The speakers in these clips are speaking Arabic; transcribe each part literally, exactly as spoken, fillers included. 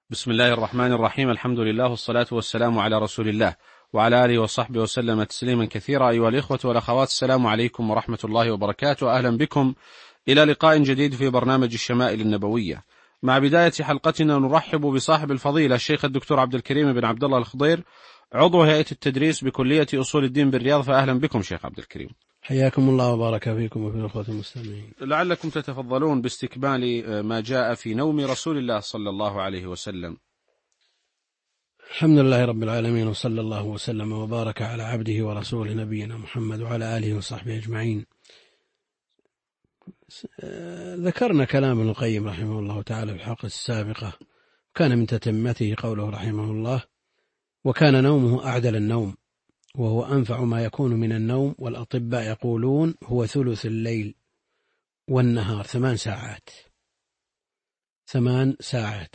بسم الله الرحمن الرحيم. الحمد لله والصلاة والسلام على رسول الله وعلى آله وصحبه وسلم تسليما كثيرا. أيها الإخوة والأخوات، السلام عليكم ورحمة الله وبركاته. أهلا بكم إلى لقاء جديد في برنامج الشمائل النبوية. مع بداية حلقتنا نرحب بصاحب الفضيلة الشيخ الدكتور عبد الكريم بن عبد الله الخضير، عضو هيئة التدريس بكلية أصول الدين بالرياض. فأهلا بكم شيخ عبد الكريم. حياكم الله وبارك فيكم وفي الأخوة المستمعين. لعلكم تتفضلون باستكمال ما جاء في نوم رسول الله صلى الله عليه وسلم. الحمد لله رب العالمين، وصلى الله وسلم وبارك على عبده ورسوله نبينا محمد وعلى آله وصحبه أجمعين. ذكرنا كلام ابن القيم رحمه الله تعالى في الحلقة السابقة، كان من تتمته قوله رحمه الله: وكان نومه أعدل النوم، وهو أنفع ما يكون من النوم، والأطباء يقولون هو ثلث الليل والنهار، ثمان ساعات ثمان ساعات.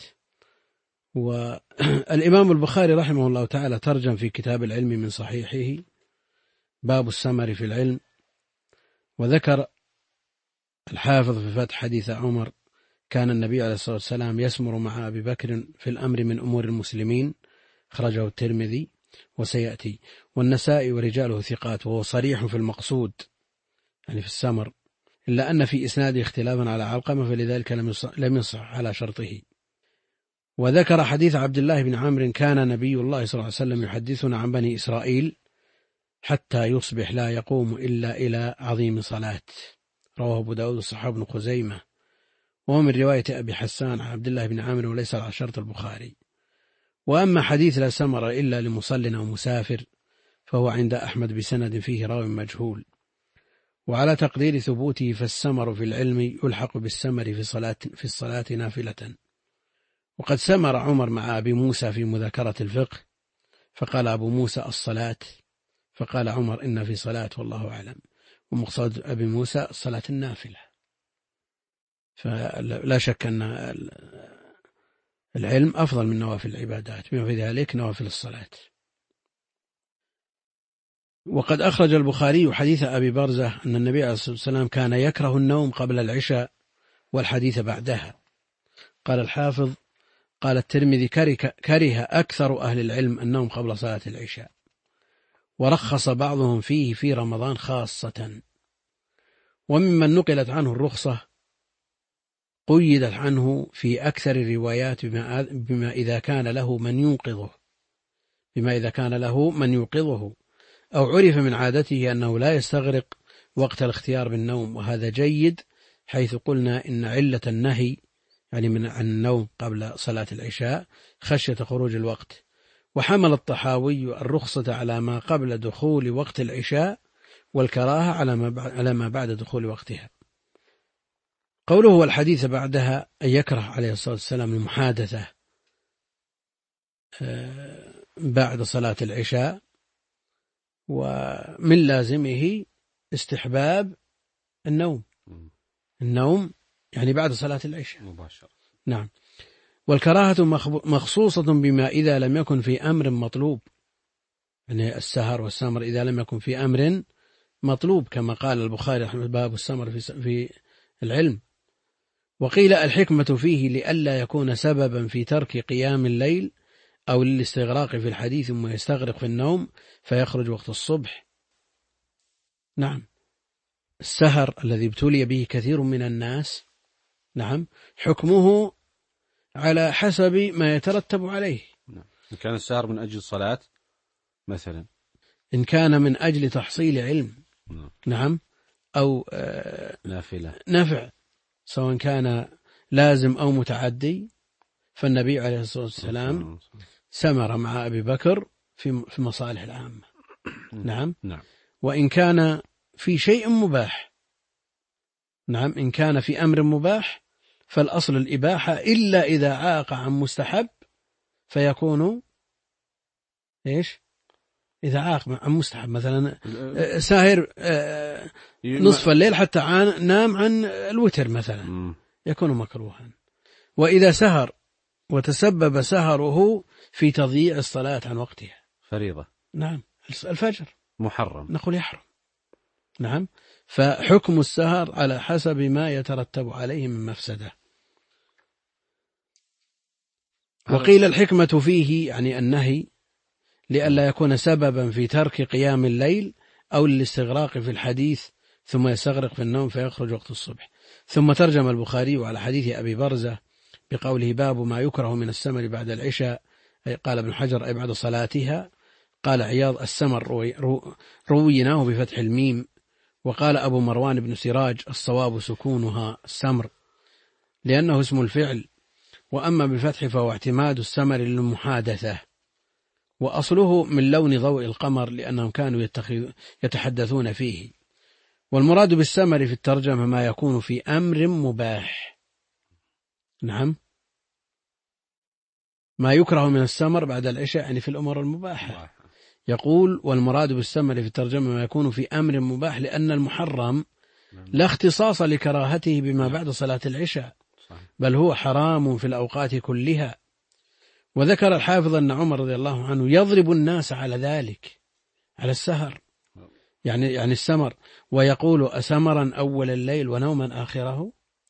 والإمام البخاري رحمه الله تعالى ترجم في كتاب العلم من صحيحه باب السمر في العلم، وذكر الحافظ في فتح حديث عمر: كان النبي عليه الصلاة والسلام يسمر مع أبي بكر في الأمر من أمور المسلمين، خرجه الترمذي وسيأتي، والنسائي ورجاله ثقات، وهو صريح في المقصود يعني في السمر، إلا أن في إسناده اختلافا على علقمة، فلذلك لم يصح على شرطه. وذكر حديث عبد الله بن عمرو: كان نبي الله صلى الله عليه وسلم يحدثنا عن بني إسرائيل حتى يصبح لا يقوم إلا إلى عظيم صلاة، رواه أبو داود وصححه ابن خزيمة، وهو من رواية أبي حسان عن عبد الله بن عمرو وليس على شرط البخاري. وأما حديث لا سمر إلا لمصل أو مسافر فهو عند أحمد بسند فيه راو مجهول. وعلى تقدير ثبوته فالسمر في العلم يلحق بالسمر في صلاة في الصلاة نافلة. وقد سمر عمر مع أبي موسى في مذاكرة الفقه، فقال أبو موسى الصلاة، فقال عمر إن في صلاة والله أعلم، ومقصود أبي موسى الصلاة النافلة. فلا شك أن العلم أفضل من نوافل العبادات، بما في ذلك نوافل الصلاة. وقد أخرج البخاري حديث أبي برزة أن النبي عليه الصلاة والسلام كان يكره النوم قبل العشاء والحديث بعدها. قال الحافظ: قال الترمذي: كره أكثر أهل العلم النوم قبل صلاة العشاء، ورخص بعضهم فيه في رمضان خاصة. وممن نقلت عنه الرخصة قيدت عنه في أكثر الروايات بما, بما إذا كان له من يوقظه بما إذا كان له من يوقظه أو عرف من عادته أنه لا يستغرق وقت الاختيار بالنوم، وهذا جيد، حيث قلنا إن علة النهي يعني من عن النوم قبل صلاة العشاء خشية خروج الوقت. وحمل الطحاوي الرخصة على ما قبل دخول وقت العشاء، والكراهة على ما بعد دخول وقتها. قوله والحديث بعدها أن يكره عليه الصلاة والسلام المحادثة بعد صلاة العشاء، ومن لازمه استحباب النوم النوم يعني بعد صلاة العشاء مباشرة. نعم. والكراهة مخصوصة بما إذا لم يكن في أمر مطلوب، يعني السهر والسمر إذا لم يكن في أمر مطلوب، كما قال البخاري رحمه باب السمر في العلم. وقيل الحكمة فيه لئلا يكون سببا في ترك قيام الليل أو للاستغراق في الحديث ثم يستغرق في النوم فيخرج وقت الصبح. نعم، السهر الذي ابتلي به كثير من الناس، نعم، حكمه على حسب ما يترتب عليه. نعم. إن كان السهر من أجل الصلاة مثلا، إن كان من أجل تحصيل علم، نعم, نعم، أو آه نافلة نفع، سواء كان لازم أو متعدي، فالنبي عليه الصلاة والسلام سمر مع أبي بكر في في مصالح العامة. نعم. نعم. وإن كان في شيء مباح، نعم، إن كان في أمر مباح فالأصل الإباحة، إلا إذا عاق عن مستحب فيكون إيش؟ إذا عاق عن مستحب، مثلا ساهر نصف الليل حتى نام عن الوتر مثلا يكون مكروها. وإذا سهر وتسبب سهره في تضييع الصلاة عن وقتها، فريضة، نعم، الفجر محرم، نقول يحرم. نعم. فحكم السهر على حسب ما يترتب عليه من مفسدة. وقيل الحكمة فيه يعني النهي لئلا يكون سببا في ترك قيام الليل أو الاستغراق في الحديث ثم يستغرق في النوم فيخرج وقت الصبح. ثم ترجم البخاري على حديث أبي برزة بقوله باب ما يكره من السمر بعد العشاء، قال ابن حجر أي بعد صلاتها. قال عياض السمر روي رويناه بفتح الميم. وقال أبو مروان بن سراج الصواب سكونها السمر لأنه اسم الفعل، وأما بالفتح فهو اعتماد السمر للمحادثة، وأصله من لون ضوء القمر لأنهم كانوا يتحدثون فيه. والمراد بالسمر في الترجمة ما يكون في أمر مباح. نعم، ما يكره من السمر بعد العشاء يعني في الأمور المباحة. يقول والمراد بالسمر في الترجمة ما يكون في أمر مباح لأن المحرم لا اختصاص لكراهته بما بعد صلاة العشاء، بل هو حرام في الأوقات كلها. وذكر الحافظ أن عمر رضي الله عنه يضرب الناس على ذلك، على السهر يعني يعني السمر، ويقول أسمرا أول الليل ونوما آخره.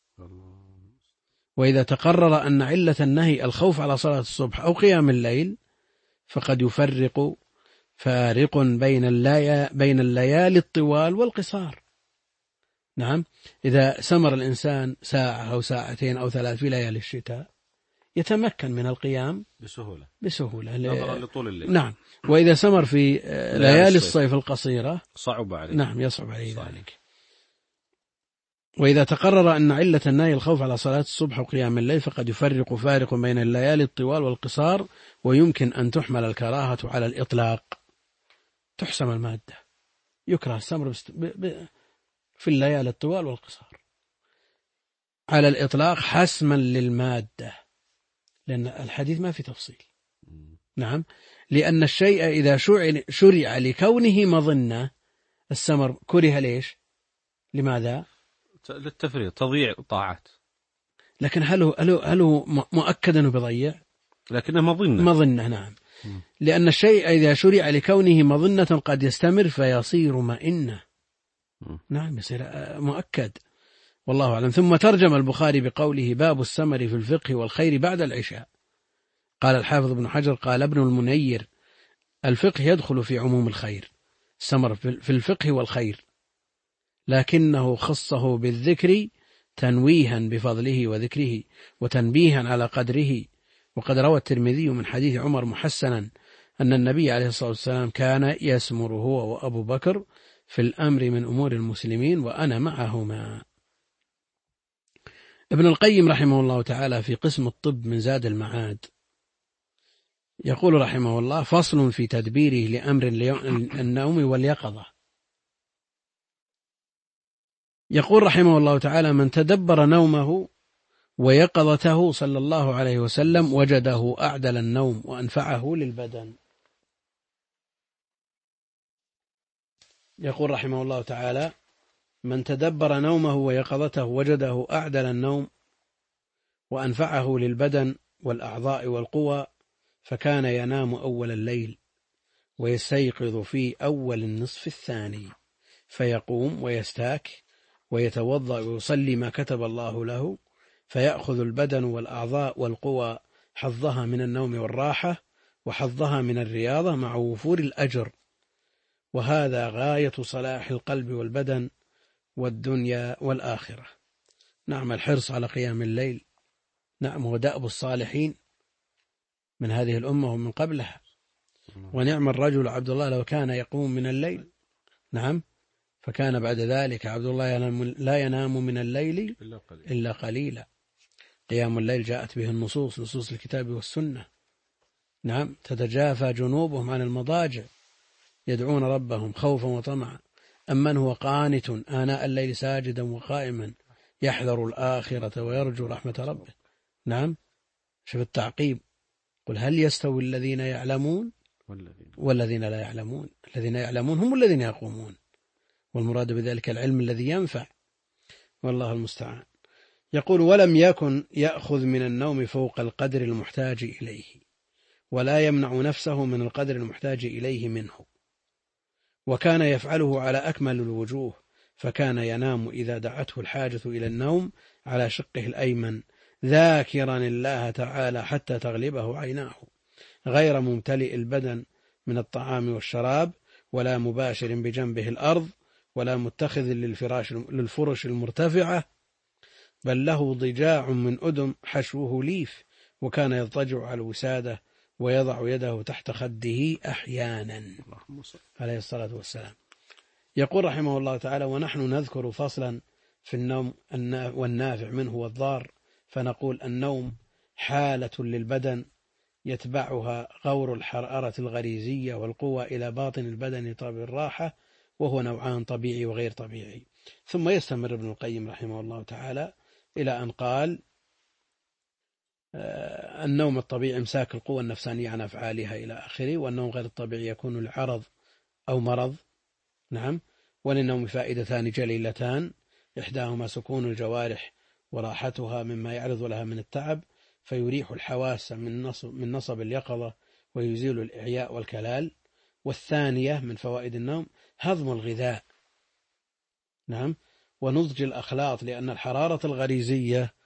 وإذا تقرر أن علة النهي الخوف على صلاة الصبح أو قيام الليل فقد يفرق فارق بين الليالي بين الليالي الطوال والقصار. نعم، إذا سمر الإنسان ساعة أو ساعتين أو ثلاث في ليالي الشتاء يتمكن من القيام بسهولة بسهولة نظرا لطول الليل. نعم، وإذا سمر في ليالي الصيف القصيرة صعب عليه. نعم، يصعب عليه ذلك. وإذا تقرر أن علة النهي الخوف على صلاة الصبح وقيام الليل فقد يفرق فارق بين الليالي الطوال والقصار، ويمكن أن تحمل الكراهة على الإطلاق، تحسم المادة، يكره السمر في الليالي الطوال والقصار على الإطلاق حسما للمادة، لأن الحديث ما في تفصيل. نعم، لأن الشيء إذا شرع لكونه مظنة، السمر كره ليش؟ لماذا؟ للتفريط، تضييع طاعات. لكن هل هو, هل هو, هل هو مؤكد أنه بضيع؟ لكنه مظنة. مظنة نعم. م. لأن الشيء إذا شرع لكونه مظنة قد يستمر فيصير مئنة. م. نعم، يصير مؤكد، والله أعلم. ثم ترجم البخاري بقوله باب السمر في الفقه والخير بعد العشاء. قال الحافظ ابن حجر قال ابن المنير الفقه يدخل في عموم الخير، السمر في الفقه والخير، لكنه خصه بالذكر تنويها بفضله وذكره وتنبيها على قدره. وقد روى الترمذي من حديث عمر محسنا أن النبي عليه الصلاة والسلام كان يسمر هو وأبو بكر في الأمر من أمور المسلمين وأنا معهما. ابن القيم رحمه الله تعالى في قسم الطب من زاد المعاد يقول رحمه الله فصل في تدبيره لأمر النوم واليقظة. يقول رحمه الله تعالى من تدبر نومه ويقظته صلى الله عليه وسلم وجده أعدل النوم وأنفعه للبدن. يقول رحمه الله تعالى من تدبر نومه ويقظته وجده أعدل النوم وأنفعه للبدن والأعضاء والقوى، فكان ينام أول الليل ويستيقظ في أول النصف الثاني، فيقوم ويستاك ويتوضأ ويصلي ما كتب الله له، فيأخذ البدن والأعضاء والقوى حظها من النوم والراحة وحظها من الرياضة مع وفور الأجر، وهذا غاية صلاح القلب والبدن والدنيا والآخرة. نعم، الحرص على قيام الليل نعم هو دأب الصالحين من هذه الأمة ومن قبلها. ونعم الرجل عبد الله لو كان يقوم من الليل. نعم، فكان بعد ذلك عبد الله ينام لا ينام من الليل إلا قليلا. قيام الليل جاءت به النصوص، نصوص الكتاب والسنة. نعم، تتجافى جنوبهم عن المضاجع يدعون ربهم خوفا وطمعا، أمن هو قانت آناء الليل ساجدا وقائما يحذر الآخرة ويرجو رحمة ربه. نعم، شوف التعقيب، قل هل يستوي الذين يعلمون والذين لا يعلمون؟ الذين يعلمون هم الذين يقومون، والمراد بذلك العلم الذي ينفع، والله المستعان. يقول ولم يكن يأخذ من النوم فوق القدر المحتاج إليه، ولا يمنع نفسه من القدر المحتاج إليه منه، وكان يفعله على أكمل الوجوه، فكان ينام إذا دعته الحاجة إلى النوم على شقه الأيمن ذاكرا الله تعالى حتى تغلبه عيناه، غير ممتلئ البدن من الطعام والشراب، ولا مباشر بجنبه الأرض، ولا متخذ للفراش للفرش المرتفعة، بل له ضجاع من أدم حشوه ليف، وكان يضطجع على الوسادة ويضع يده تحت خده أحيانا عليه الصلاة والسلام. يقول رحمه الله تعالى: ونحن نذكر فصلا في النوم والنافع منه والضار، فنقول: النوم حالة للبدن يتبعها غور الحرارة الغريزية والقوة إلى باطن البدن طاب الراحة، وهو نوعان: طبيعي وغير طبيعي. ثم يستمر ابن القيم رحمه الله تعالى إلى أن قال: النوم الطبيعي امساك القوة النفسانية عن أفعالها إلى آخره، والنوم غير الطبيعي يكون لعرض أو مرض. نعم. وللنوم فائدتان جليلتان: إحداهما سكون الجوارح وراحتها مما يعرض لها من التعب، فيريح الحواس من نصب, من نصب اليقظة ويزيل الإعياء والكلال. والثانية من فوائد النوم هضم الغذاء، نعم، ونضج الأخلاط، لأن الحرارة الغريزية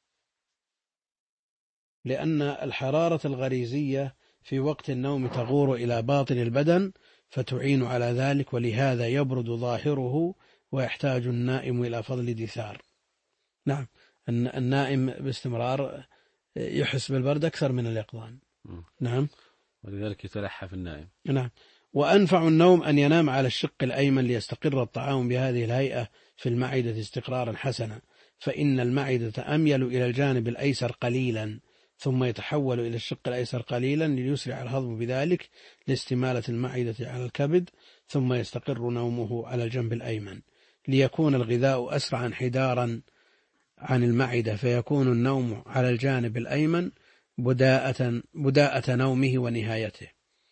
لأن الحرارة الغريزية في وقت النوم تغور إلى باطن البدن فتعين على ذلك، ولهذا يبرد ظاهره ويحتاج النائم إلى فضل دثار. نعم، النائم باستمرار يحس بالبرد أكثر من اليقظان. نعم، ولذلك يتلحف النائم. نعم. وأنفع النوم أن ينام على الشق الأيمن ليستقر الطعام بهذه الهيئة في المعدة استقرارا حسنا، فإن المعدة أميل إلى الجانب الأيسر قليلا، ثم يتحول إلى الشق الأيسر قليلا ليسرع الهضم بذلك لاستمالة المعدة على الكبد، ثم يستقر نومه على الجنب الأيمن ليكون الغذاء أسرع انحدارا عن المعدة، فيكون النوم على الجانب الأيمن بداءة, بداءة نومه ونهايته.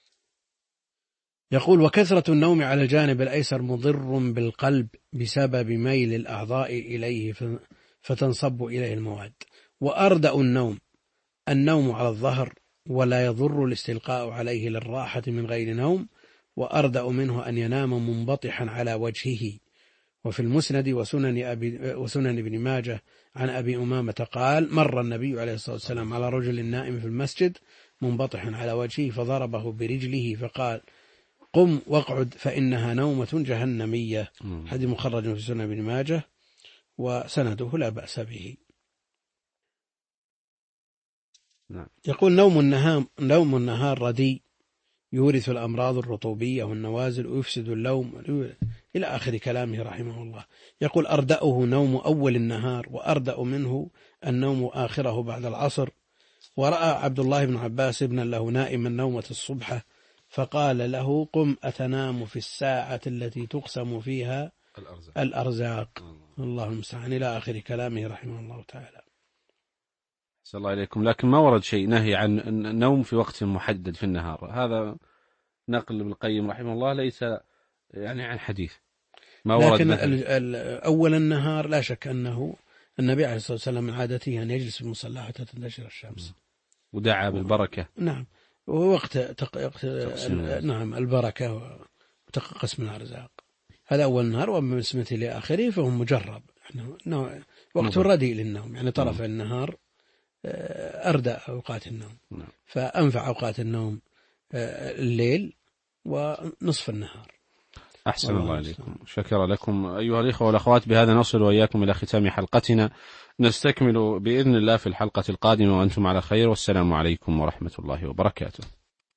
يقول: وكثرة النوم على الجانب الأيسر مضر بالقلب بسبب ميل الأعضاء إليه فتنصب إليه المواد. وأردأ النوم النوم على الظهر، ولا يضر الاستلقاء عليه للراحة من غير نوم، وأردأ منه أن ينام منبطحا على وجهه. وفي المسند وسنن, أبي وسنن ابن ماجه عن أبي أمامة قال: مر النبي عليه الصلاة والسلام على رجل نائم في المسجد منبطحا على وجهه، فضربه برجله فقال: قم واقعد فإنها نومة جهنمية. حديث مخرج في سنن ابن ماجه وسنده لا بأس به. يقول: نوم النهار نوم النهار ردي يورث الأمراض الرطوبية والنوازل ويفسد اللوم إلى آخر كلامه رحمه الله. يقول: أردأه نوم أول النهار، وأردأ منه النوم آخره بعد العصر. ورأى عبد الله بن عباس ابنا له نائما نومة الصبح، فقال له: قم أتنام في الساعة التي تقسم فيها الأرزاق, الأرزاق. الله المستعان إلى آخر كلامه رحمه الله تعالى. صلى الله عليكم. لكن ما ورد شيء نهي عن النوم في وقت محدد في النهار، هذا نقل ابن القيم رحمه الله ليس يعني عن حديث، ما ورد. لكن أول النهار لا شك أنه النبي عليه الصلاة والسلام من عادته أن يجلس في المصلى حتى تنتشر الشمس، ودعا بالبركة. نعم، ووقت تق... نعم البركة وقسم الأرزاق، هذا أول النهار. وأما بالنسبة لآخره فهو مجرب، وقت رديء للنوم، يعني طرف م. النهار أردأ أوقات النوم، نعم. فأنفع أوقات النوم الليل ونصف النهار. أحسن الله عليكم، شكرا لكم أيها الإخوة والأخوات. بهذا نصل وإياكم إلى ختام حلقتنا، نستكمل بإذن الله في الحلقة القادمة وأنتم على خير، والسلام عليكم ورحمة الله وبركاته.